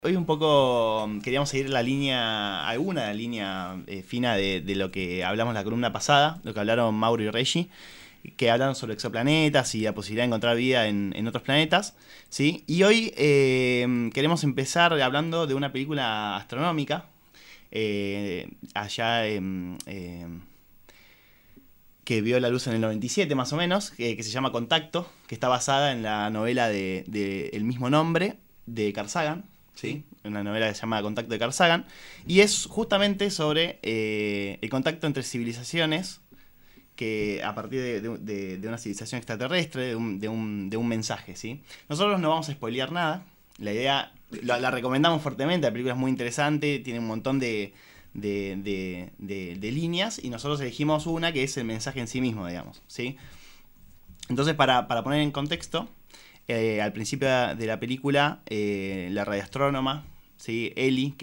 Hoy un poco queríamos seguir alguna línea fina de lo que hablamos la columna pasada, lo que hablaron Mauro y Reggie, que hablaron sobre exoplanetas y la posibilidad de encontrar vida en otros planetas, ¿sí? Y hoy queremos empezar hablando de una película astronómica, allá que vio la luz en el 97 más o menos, que se llama Contacto, que está basada en la novela de el mismo nombre de Carl Sagan. ¿Sí? Una novela que se llama Contacto de Carl Sagan, y es justamente sobre el contacto entre civilizaciones, que a partir de una civilización extraterrestre, de un mensaje, ¿sí? Nosotros no vamos a spoilear nada, la idea, la recomendamos fuertemente, la película es muy interesante, tiene un montón de líneas, y nosotros elegimos una que es el mensaje en sí mismo, digamos, ¿sí? Entonces, para poner en contexto, al principio de la película, la radioastrónoma, ¿sí? Ellie,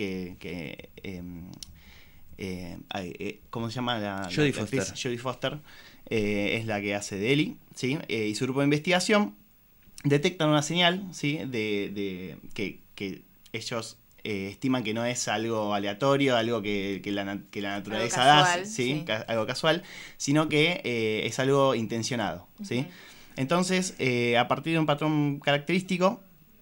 ¿cómo se llama? Jodie Foster. Jodie Foster, es la que hace de Ellie, ¿sí? Y su grupo de investigación detectan una señal, ¿sí? Que ellos estiman que no es algo aleatorio, algo que la naturaleza casual, da, ¿sí? sí. Algo casual, sino que es algo intencionado, ¿sí? Entonces, a partir de un patrón característico,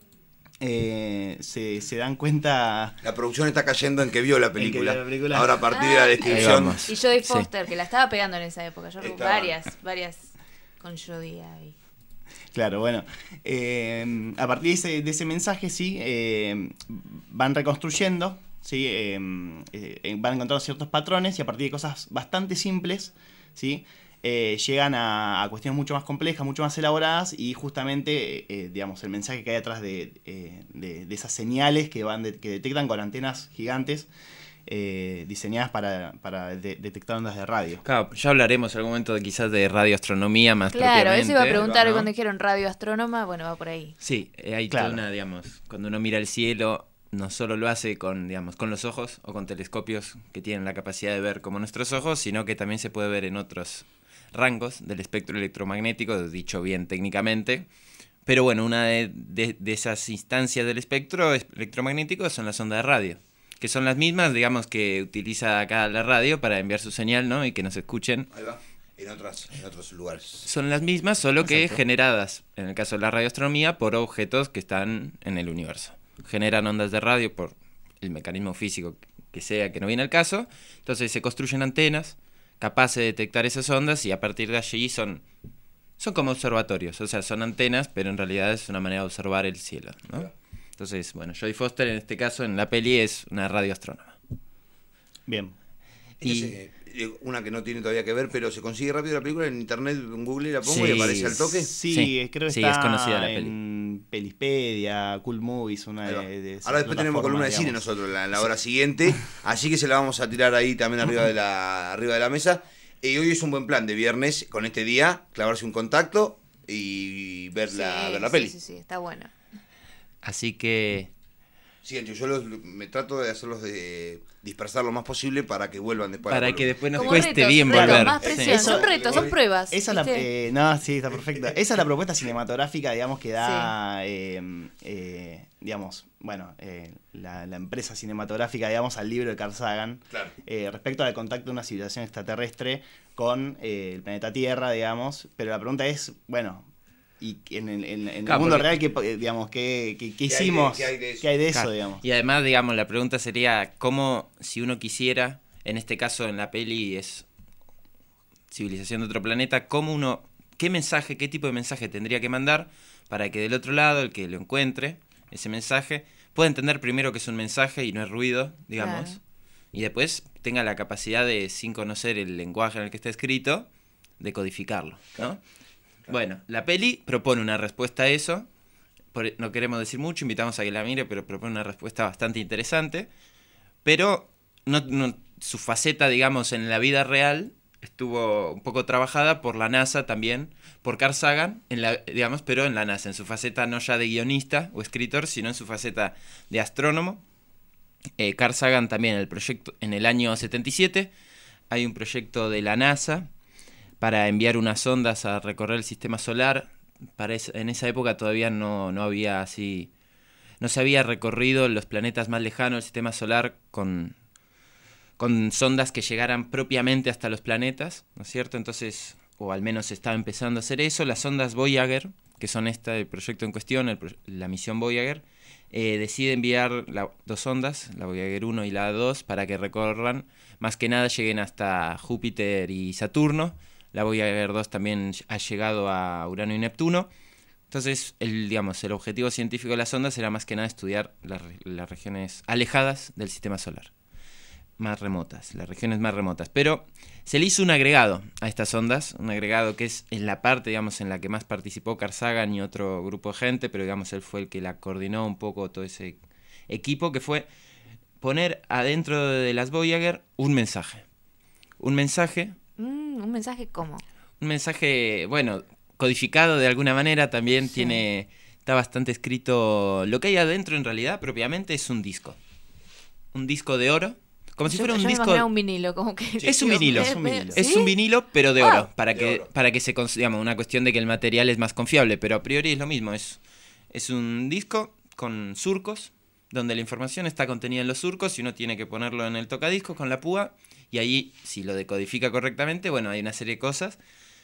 se dan cuenta... La producción está cayendo en que vio la película. En que vio la película. Ahora, a partir de la descripción... Y Jodie Foster, que la estaba pegando en esa época. Yo recuerdo varias con Jodie ahí. Claro, bueno. A partir de ese mensaje, sí, van reconstruyendo, ¿sí? Van encontrando ciertos patrones, y a partir de cosas bastante simples, ¿sí? Llegan a cuestiones mucho más complejas, mucho más elaboradas, y justamente, digamos, el mensaje que hay atrás de esas señales que detectan con antenas gigantes diseñadas para detectar ondas de radio. Claro, ya hablaremos en algún momento quizás de radioastronomía más Claro, propiamente. eso iba a preguntar ¿no? cuando dijeron radioastrónoma, bueno, va por ahí. Sí, hay Claro. toda una, digamos, cuando uno mira el cielo, no solo lo hace con, digamos, con los ojos o con telescopios que tienen la capacidad de ver como nuestros ojos, sino que también se puede ver en otros rangos del espectro electromagnético, dicho bien técnicamente. Pero bueno, una de esas instancias del espectro electromagnético son las ondas de radio, que son las mismas, digamos, que utiliza acá la radio para enviar su señal, ¿no? Y que nos escuchen. Ahí va, en otros lugares. Son las mismas, solo que Exacto. generadas, en el caso de la radioastronomía, por objetos que están en el universo. Generan ondas de radio por el mecanismo físico que sea, que no viene al caso. Entonces se construyen antenas capaces de detectar esas ondas, y a partir de allí son como observatorios. O sea, son antenas, pero en realidad es una manera de observar el cielo, ¿no? Claro. Entonces, bueno, Jodie Foster en este caso en la peli es una radioastrónoma. Bien. Entonces, una que no tiene todavía que ver, pero se consigue rápido la película en internet, en Google la pongo Sí. y aparece al toque. Sí, creo que sí, está es conocida la peli. en Pelispedia, Cool Movies, una Ahí va. de esas Ahora después tenemos plataformas, columna de cine digamos. nosotros en la hora siguiente, así que se la vamos a tirar ahí también arriba de la mesa. Y hoy es un buen plan de viernes, con este día, clavarse un contacto y ver la peli. Sí, está bueno. Así que Sí, yo me trato de hacerlos de dispersar lo más posible para que vuelvan después a la para que columna. después nos Como cueste retos, bien retos, volver. más Sí. presión, Eso- son retos, son pruebas. Esa es la, ¿viste? no, sí, está perfecta. Esa es la propuesta cinematográfica, digamos, que da, digamos, bueno, la empresa cinematográfica, digamos, al libro de Carl Sagan, Claro. respecto al contacto de una civilización extraterrestre con el planeta Tierra, digamos. Pero la pregunta es, bueno, y en el Claro, mundo porque- real, digamos, ¿qué hay hicimos? qué hay de eso? ¿Qué hay de eso, Claro. digamos? Y además, digamos, la pregunta sería, ¿cómo, si uno quisiera, en este caso en la peli es civilización de otro planeta, qué tipo de mensaje tendría que mandar para que del otro lado, el que lo encuentre, ese mensaje, pueda entender primero que es un mensaje y no es ruido, digamos, Claro. y después tenga la capacidad de, sin conocer el lenguaje en el que está escrito, de codificarlo, ¿no? Bueno, la peli propone una respuesta a eso. No queremos decir mucho, invitamos a que la mire, pero propone una respuesta bastante interesante. Pero su faceta, digamos, en la vida real estuvo un poco trabajada por la NASA también, por Carl Sagan, digamos, pero en la NASA, en su faceta no ya de guionista o escritor, sino en su faceta de astrónomo. Carl Sagan también en el año 77 hay un proyecto de la NASA para enviar unas ondas a recorrer el sistema solar. En esa época todavía no había así no se había recorrido los planetas más lejanos del sistema solar con sondas que llegaran propiamente hasta los planetas, ¿no es cierto? Entonces, o al menos se estaba empezando a hacer eso. Las sondas Voyager, que son el proyecto en cuestión, la misión Voyager, decide enviar dos sondas, la Voyager 1 y la 2, para que recorran, más que nada lleguen hasta Júpiter y Saturno. La Voyager 2 también ha llegado a Urano y Neptuno. Entonces, el objetivo científico de las sondas era más que nada estudiar las regiones alejadas del sistema solar, más remotas, las regiones más remotas. Pero se le hizo un agregado a estas ondas, un agregado que es en la parte, digamos, en la que más participó Carl Sagan y otro grupo de gente, pero digamos él fue el que la coordinó un poco todo ese equipo, que fue poner adentro de las Voyager un mensaje. ¿Un mensaje? ¿Un mensaje cómo? Un mensaje, bueno, codificado de alguna manera, también Sí. está bastante escrito. Lo que hay adentro en realidad propiamente es un disco. Un disco de oro. Como si fuera un yo me disco. imaginaba un vinilo, como que... Es un vinilo. Es un vinilo. Es ¿Sí? un vinilo, pero de oro. Para De que, oro. para que se digamos, una cuestión de que el material es más confiable, pero a priori es lo mismo. Es un disco con surcos, donde la información está contenida en los surcos y uno tiene que ponerlo en el tocadiscos con la púa. Y ahí, si lo decodifica correctamente, bueno, hay una serie de cosas.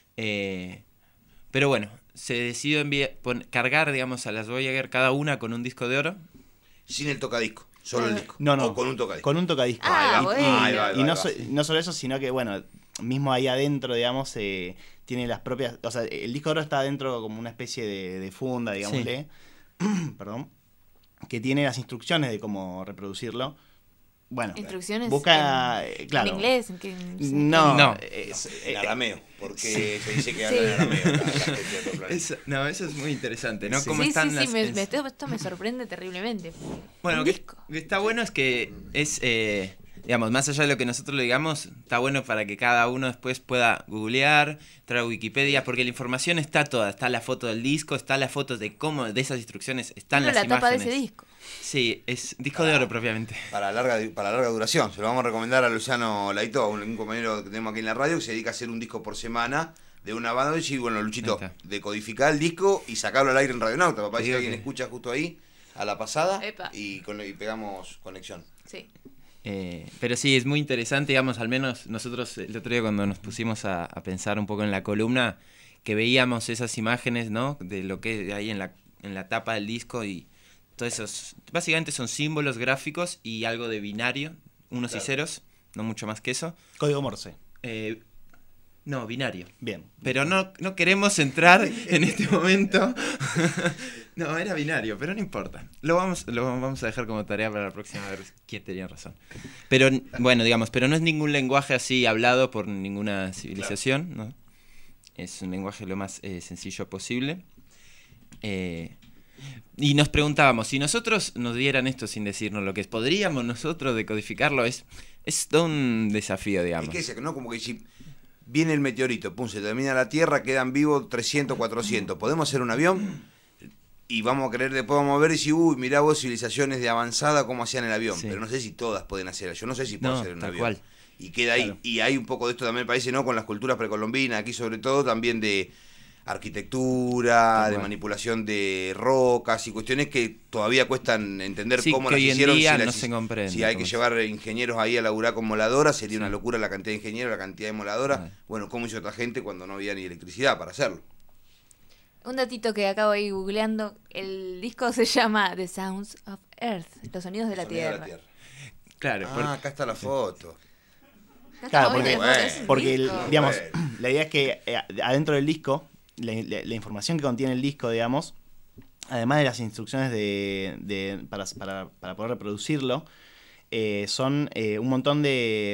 Pero bueno, se decidió cargar, digamos, a las Voyager cada una con un disco de oro. Sin el tocadisco, solo el disco. No, no. O con un tocadisco. Con un tocadisco. Ah, Y- bueno. y, Ahí va, ahí y va, no, ahí va. no solo eso, sino que, bueno, mismo ahí adentro, digamos, tiene las propias... O sea, el disco de oro está adentro como una especie de funda, digámosle. Perdón. Que tiene las instrucciones de cómo reproducirlo. Bueno, Instrucciones busca... claro. ¿En inglés? ¿En qué? No, No. En arameo, porque se dice que hablan en arameo. la gente de otro planeta. Eso es muy interesante, ¿no? Sí. ¿Cómo Sí, están sí, las... sí, esto me sorprende terriblemente. Bueno, Un que disco. está bueno es que es, digamos, más allá de lo que nosotros le digamos, está bueno para que cada uno después pueda googlear, entrar a Wikipedia, porque la información está toda, está la foto del disco, está la foto de cómo, de esas instrucciones, están Pero las la tapa de imágenes. ese disco. Sí, es disco de oro propiamente. Para larga duración. Se lo vamos a recomendar a Luciano Laito, un compañero que tenemos aquí en la radio, que se dedica a hacer un disco por semana de una banda. Y bueno, Luchito, Ahí está. decodificar el disco y sacarlo al aire en Radionauta. Papá, Te si digo alguien que- escucha justo ahí, a la pasada, Epa. y pegamos conexión. Sí. Pero sí, es muy interesante, digamos, al menos nosotros el otro día cuando nos pusimos a pensar un poco en la columna, que veíamos esas imágenes, ¿no? De lo que hay en la tapa del disco y todos esos, básicamente son símbolos gráficos y algo de binario, unos y ceros, no mucho más que eso. Código Morse. No, binario. Bien. Pero no queremos entrar en este momento. No, era binario, pero no importa. Lo vamos a dejar como tarea para la próxima, a ver quién tenía razón. Pero, bueno, digamos, pero no es ningún lenguaje así hablado por ninguna civilización, ¿no? Es un lenguaje lo más sencillo posible. Y nos preguntábamos, si nosotros nos dieran esto sin decirnos lo que es, ¿podríamos nosotros decodificarlo? Es todo un desafío, digamos. Es que ¿no? Como que si viene el meteorito, pum, se termina la Tierra, quedan vivos 300, 400. ¿Podemos hacer un avión? Y vamos a creer, después vamos a ver y decir, uy, mirá vos, civilizaciones de avanzada, cómo hacían el avión. Sí. pero no sé si todas pueden hacer. Yo no sé si puedo No, hacer un tal avión. cual. Y queda ahí. Claro. Y hay un poco de esto también, parece, ¿no? Con las culturas precolombinas, aquí sobre todo, también de arquitectura, Tal de cual. manipulación de rocas y cuestiones que todavía cuestan entender Sí, cómo que las hoy en hicieron. día si no las se comprende Si hay cómo que es. llevar ingenieros ahí a laburar con moladoras, sería Sí. una locura la cantidad de ingenieros, la cantidad de moladoras. Ah. Bueno, ¿cómo hizo otra gente cuando no había ni electricidad para hacerlo? Un datito que acabo ahí googleando. El disco se llama The Sounds of Earth. Los sonidos de la Sonido de Tierra. Claro, Ah, acá está la foto. Ya Claro, estamos viendo porque- es un Porque, disco. digamos, la idea es que adentro del disco, la información que contiene el disco, digamos, además de las instrucciones para poder reproducirlo, son un montón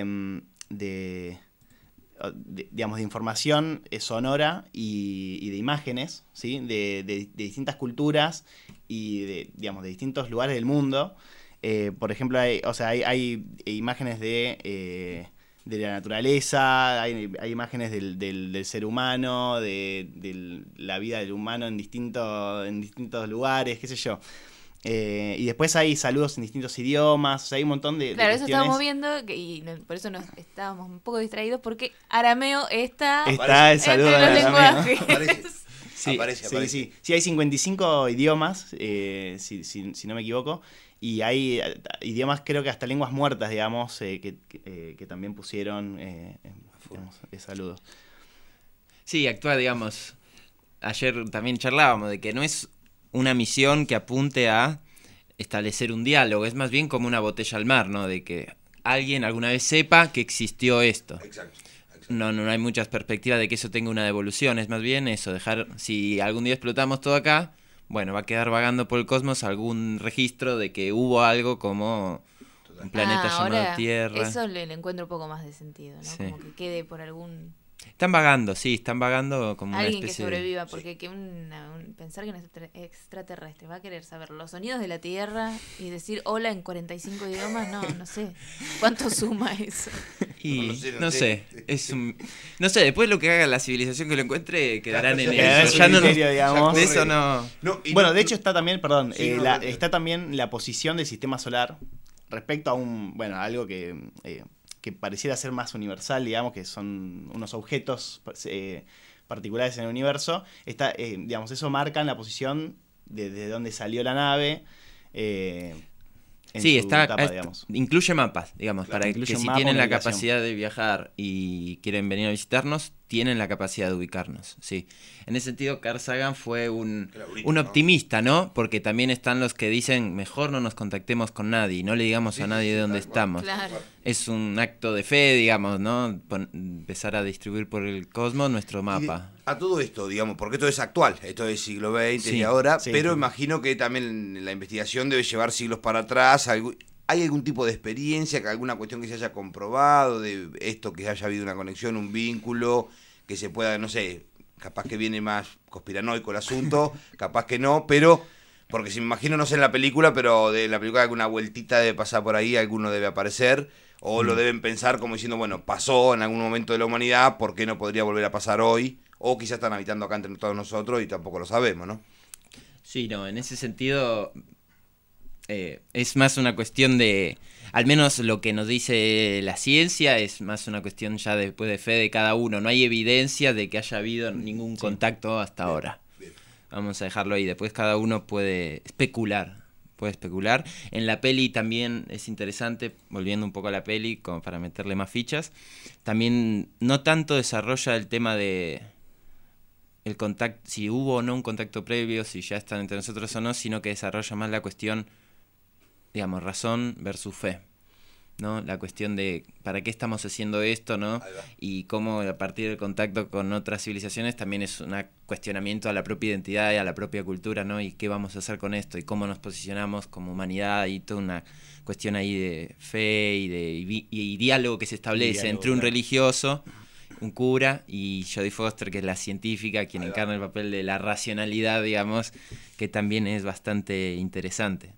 digamos, de información sonora y de imágenes, ¿sí? de distintas culturas y digamos, de distintos lugares del mundo. Por ejemplo, hay imágenes de la naturaleza, hay imágenes del ser humano, de la vida del humano en distintos lugares, qué sé yo. Y después hay saludos en distintos idiomas, o sea, hay un montón de Claro, eso cuestiones. estábamos viendo y por eso nos estábamos un poco distraídos porque arameo está Está el saludo entre de los arameo. lenguajes. Aparece. Sí, aparece. sí. Sí, hay 55 idiomas, si no me equivoco. Y hay idiomas, creo que hasta lenguas muertas, digamos, que también pusieron digamos, saludos. Sí, actúa, digamos, ayer también charlábamos de que no es una misión que apunte a establecer un diálogo, es más bien como una botella al mar, ¿no? De que alguien alguna vez sepa que existió esto. Exacto. No hay muchas perspectivas de que eso tenga una devolución, es más bien eso, dejar, si algún día explotamos todo acá, bueno, va a quedar vagando por el cosmos algún registro de que hubo algo como un planeta llamado ahora Tierra. Eso le encuentro un poco más de sentido, ¿no? Sí. Como que quede por algún... Están vagando como una Alguien que especie sobreviva, porque pensar que un extraterrestre va a querer saber los sonidos de la Tierra y decir hola en 45 idiomas, no sé. ¿Cuánto suma eso? Y No sé. no sé, después lo que haga la civilización que lo encuentre quedarán Claro, en ya eso. es Ya un no, criterio, digamos. de eso no. Bueno, de hecho está también, perdón, Sí, está también la posición del sistema solar respecto a algo que pareciera ser más universal, digamos, que son unos objetos particulares en el universo. Digamos, eso marca la posición de dónde salió la nave. Sí, etapa, digamos. incluye mapas, digamos, Claro, para que incluye si mapa, tienen la ubicación. capacidad de viajar y quieren venir a visitarnos, tienen la capacidad de ubicarnos, sí. En ese sentido, Carl Sagan fue un optimista, ¿no? Porque también están los que dicen, mejor no nos contactemos con nadie, no le digamos a nadie de dónde estamos. Claro. Es un acto de fe, digamos, ¿no? Empezar a distribuir por el cosmos nuestro mapa. A todo esto, digamos, porque esto es actual, esto es siglo XX Sí, y ahora, sí, pero sí. imagino que también la investigación debe llevar siglos para atrás. ¿Hay algún tipo de experiencia, alguna cuestión que se haya comprobado de esto, que haya habido una conexión, un vínculo, que se pueda, no sé, capaz que viene más conspiranoico el asunto, capaz que no, pero, porque si me imagino, no sé en la película, pero de la película alguna vueltita debe pasar por ahí, alguno debe aparecer, o lo deben pensar como diciendo, bueno, pasó en algún momento de la humanidad, ¿por qué no podría volver a pasar hoy? O quizás están habitando acá entre todos nosotros y tampoco lo sabemos, ¿no? Sí, no, en ese sentido es más una cuestión de, al menos lo que nos dice la ciencia, es más una cuestión ya después de fe de cada uno. No hay evidencia de que haya habido ningún contacto hasta ahora. Bien. Vamos a dejarlo ahí, después cada uno puede especular. En la peli también es interesante, volviendo un poco a la peli, como para meterle más fichas, también no tanto desarrolla el tema de el contacto, si hubo o no un contacto previo, si ya están entre nosotros o no, sino que desarrolla más la cuestión, digamos, razón versus fe, ¿no? La cuestión de para qué estamos haciendo esto, ¿no? Ahí va. Y cómo a partir del contacto con otras civilizaciones también es un cuestionamiento a la propia identidad y a la propia cultura, ¿no? Y qué vamos a hacer con esto y cómo nos posicionamos como humanidad y toda una cuestión ahí de fe y diálogo que se establece Diálogo, entre un claro. religioso, un cura, y Jodie Foster, que es la científica, quien Ahí va. encarna el papel de la racionalidad, digamos, que también es bastante interesante.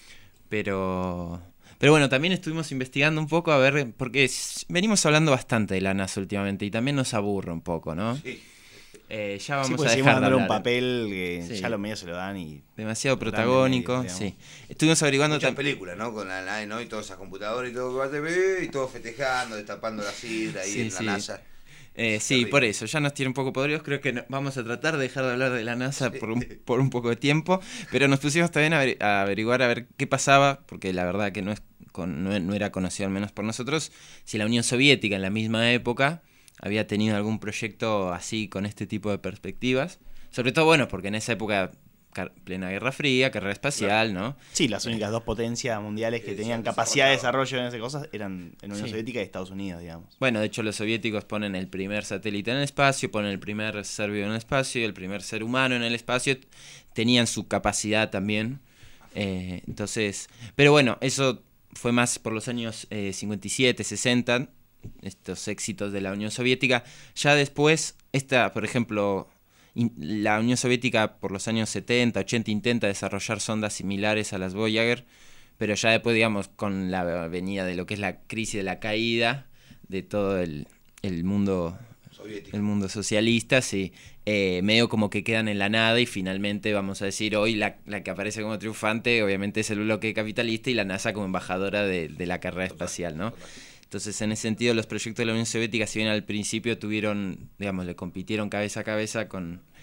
Pero bueno, también estuvimos investigando un poco a ver, porque venimos hablando bastante de la NASA últimamente y también nos aburre un poco, ¿no? Sí. Ya vamos Sí, porque a seguimos dejar de dándole un hablar. papel que Sí. ya los medios se lo dan y... Demasiado Grande protagónico, medio, sí. digamos. Estuvimos averiguando Muchas también. películas, ¿no? Con la nave, ¿no? Y todas esas computadoras y todo que va a TV y todo festejando, destapando la sidra ahí Sí, en sí. la NASA. Sí, Terrible. por eso, ya nos tiene un poco podridos. Creo que vamos a tratar de dejar de hablar de la NASA por un poco de tiempo. Pero nos pusimos también a averiguar a ver qué pasaba, porque la verdad que no era conocido, al menos por nosotros, si la Unión Soviética en la misma época había tenido algún proyecto así con este tipo de perspectivas. Sobre todo, bueno, porque en esa época, plena Guerra Fría, carrera espacial, ¿no? Sí, las únicas dos potencias mundiales que tenían Exacto, capacidad de desarrollado. desarrollo en esas cosas eran en Unión Sí. Soviética y Estados Unidos, digamos. Bueno, de hecho los soviéticos ponen el primer satélite en el espacio, ponen el primer ser vivo en el espacio, el primer ser humano en el espacio, tenían su capacidad también. Entonces, pero bueno, eso fue más por los años 57, 60, estos éxitos de la Unión Soviética. Ya después, por ejemplo, la Unión Soviética por los años 70, 80 intenta desarrollar sondas similares a las Voyager, pero ya después, digamos, con la venida de lo que es la crisis de la caída de todo el mundo Soviética. el mundo socialista, sí, medio como que quedan en la nada y finalmente, vamos a decir, hoy la que aparece como triunfante obviamente es el bloque capitalista y la NASA como embajadora de la carrera espacial, ¿no? Entonces, en ese sentido, los proyectos de la Unión Soviética, si bien al principio tuvieron, digamos, le compitieron cabeza a cabeza con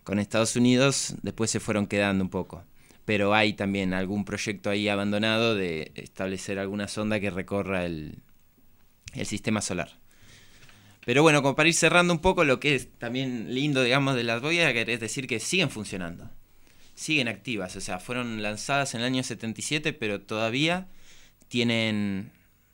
con Estados Unidos, después se fueron quedando un poco. Pero hay también algún proyecto ahí abandonado de establecer alguna sonda que recorra el sistema solar. Pero bueno, como para ir cerrando un poco, lo que es también lindo, digamos, de las Voyager es decir que siguen funcionando. Siguen activas, o sea, fueron lanzadas en el año 77, pero todavía tienen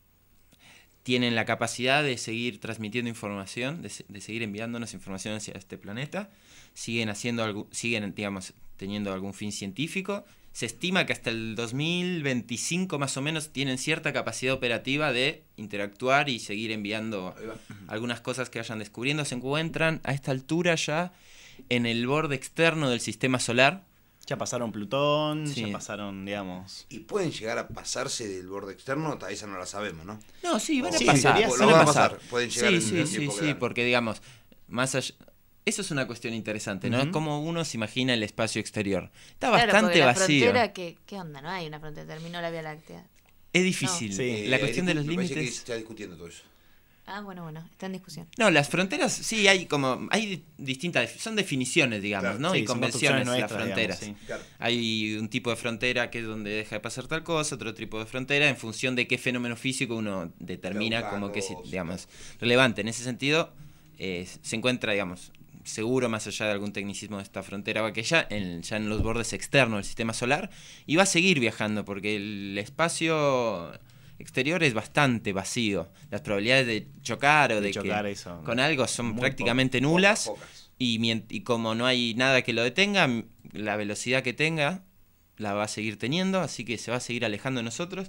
la capacidad de seguir transmitiendo información, de seguir enviándonos información hacia este planeta. Siguen digamos, teniendo algún fin científico. Se estima que hasta el 2025 más o menos tienen cierta capacidad operativa de interactuar y seguir enviando algunas cosas que vayan descubriendo. Se encuentran a esta altura ya en el borde externo del sistema solar. Ya pasaron Plutón, Sí. ya pasaron, digamos... ¿Y pueden llegar a pasarse del borde externo? Esa no la sabemos, ¿no? No, sí, van a Sí, pasar. en teoría Van lo a van a pasar. pasar. Pueden llegar en Sí, el sí, tiempo sí, que sí, dan. porque digamos, más allá... Eso es una cuestión interesante, ¿no? Ujú. Cómo uno se imagina el espacio exterior. Está Claro, bastante porque la vacío. frontera, ¿qué onda? No hay una frontera, terminó la Vía Láctea. Es difícil. No. Sí. La cuestión de los Me parece que límites... se está discutiendo todo eso. Ah, bueno, está en discusión. No, las fronteras sí hay distintas, son definiciones, digamos, Claro, ¿no? sí, y son convenciones, las construcciones nuestras, fronteras. digamos, sí. Claro. Hay un tipo de frontera que es donde deja de pasar tal cosa, otro tipo de frontera en función de qué fenómeno físico uno determina Claro, como que es, claro. digamos, relevante. En ese sentido, se encuentra, digamos, seguro más allá de algún tecnicismo de esta frontera va que ya en los bordes externos del sistema solar y va a seguir viajando porque el espacio exterior es bastante vacío. Las probabilidades de chocar o de chocar que eso, con algo son muy prácticamente nulas. Pocas. Y como no hay nada que lo detenga, la velocidad que tenga la va a seguir teniendo, así que se va a seguir alejando de nosotros.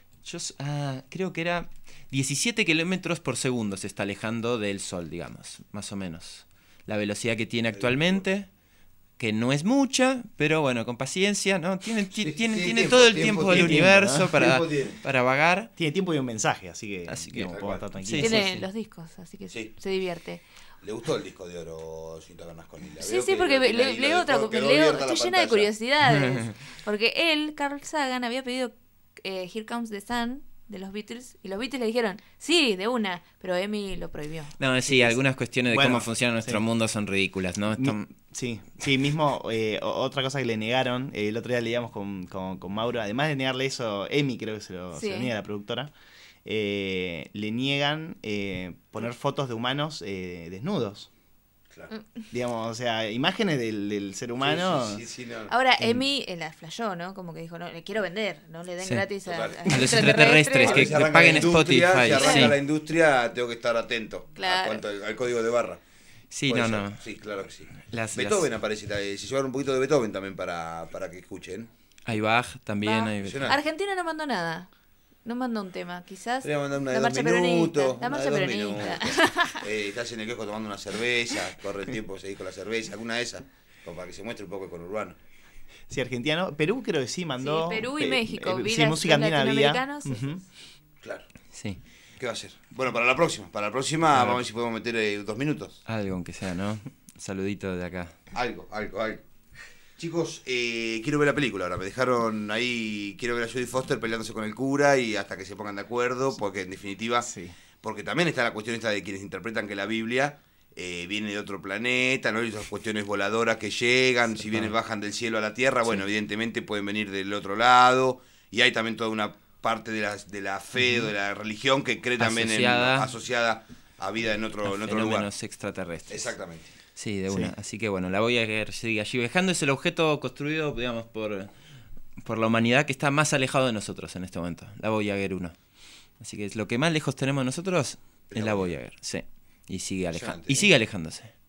Creo que era 17 kilómetros por segundo se está alejando del Sol, digamos, más o menos. La velocidad que tiene actualmente, que no es mucha, pero bueno, con paciencia, ¿no? Tiene tiempo, todo el tiempo tiempo del tiene, universo ¿no? Tiempo tiene. para vagar. Tiene tiempo y un mensaje, así que, Tal podemos cual. estar Sí, tranquilos. Tiene sí. los discos, así que Sí. se divierte. ¿Le gustó el disco de oro, Cinta Bernasconi? La Sí, veo sí, que porque lo tiene ahí, leo lo otra, dejó- quedó leo, abierta la estoy llena de pantalla. curiosidades. Porque él, Carl Sagan, había pedido Here Comes the Sun de los Beatles, y los Beatles le dijeron, sí, de una, pero Emi lo prohibió. No, sí, algunas cuestiones de Bueno, cómo funciona nuestro sí. mundo son ridículas, ¿no? Sí, mismo otra cosa que le negaron, el otro día leíamos con Mauro, además de negarle eso, Emi creo que se lo niega la productora, le niegan poner fotos de humanos desnudos. Claro. Digamos, o sea, imágenes del ser humano. Sí, no. Ahora Emi la flashó, ¿no? Como que dijo, no, le quiero vender, no le den Sí. gratis Total. a A los extraterrestres A que ver si arranca paguen la industria, Spotify, Si arranca sí. la industria, tengo que estar atento Claro. al código de barra. Sí, Puede no. ser. Sí, claro que sí. Las- Beethoven aparece, se llevaron un poquito de Beethoven también para que escuchen. Hay Bach también. Bach. Hay... Impresionante. Argentina no mandó nada. No mandó un tema, quizás. Te voy a mandar una de la 2 marcha minutos. peronista. La una marcha de 2 peronista. minutos. Estás en el quejo tomando una cerveza, corre el tiempo, seguís con la cerveza, alguna de esas, como para que se muestre un poco el conurbano. Sí, argentino. Perú creo que sí mandó. Sí, Perú y México. Vi sí, las- música los andina había. latinoamericanos, sí, Ujú. Claro. Sí, ¿Qué va a ser? Bueno, para la próxima. Para la próxima, Claro. vamos a ver si podemos meter 2 minutos. algo aunque sea, ¿no? Saludito de acá. Algo. Chicos, quiero ver la película ahora. Me dejaron ahí. Quiero ver a Jodie Foster peleándose con el cura y hasta que se pongan de acuerdo, porque en definitiva. Sí. Porque también está la cuestión esta de quienes interpretan que la Biblia viene de otro planeta, ¿no? Y esas cuestiones voladoras que llegan, si bien bajan del cielo a la tierra, bueno, evidentemente pueden venir del otro lado. Y hay también toda una parte de la fe o de la religión que cree también asociada a vida en otro lugar. Fenómenos extraterrestres. Exactamente. Sí, de Sí. una. Así que bueno, la Voyager sigue allí viajando. Es el objeto construido, digamos, por la humanidad que está más alejado de nosotros en este momento. La Voyager 1. Así que es lo que más lejos tenemos nosotros es la Voyager. Sí. Y sigue Impresionante, y sigue alejándose.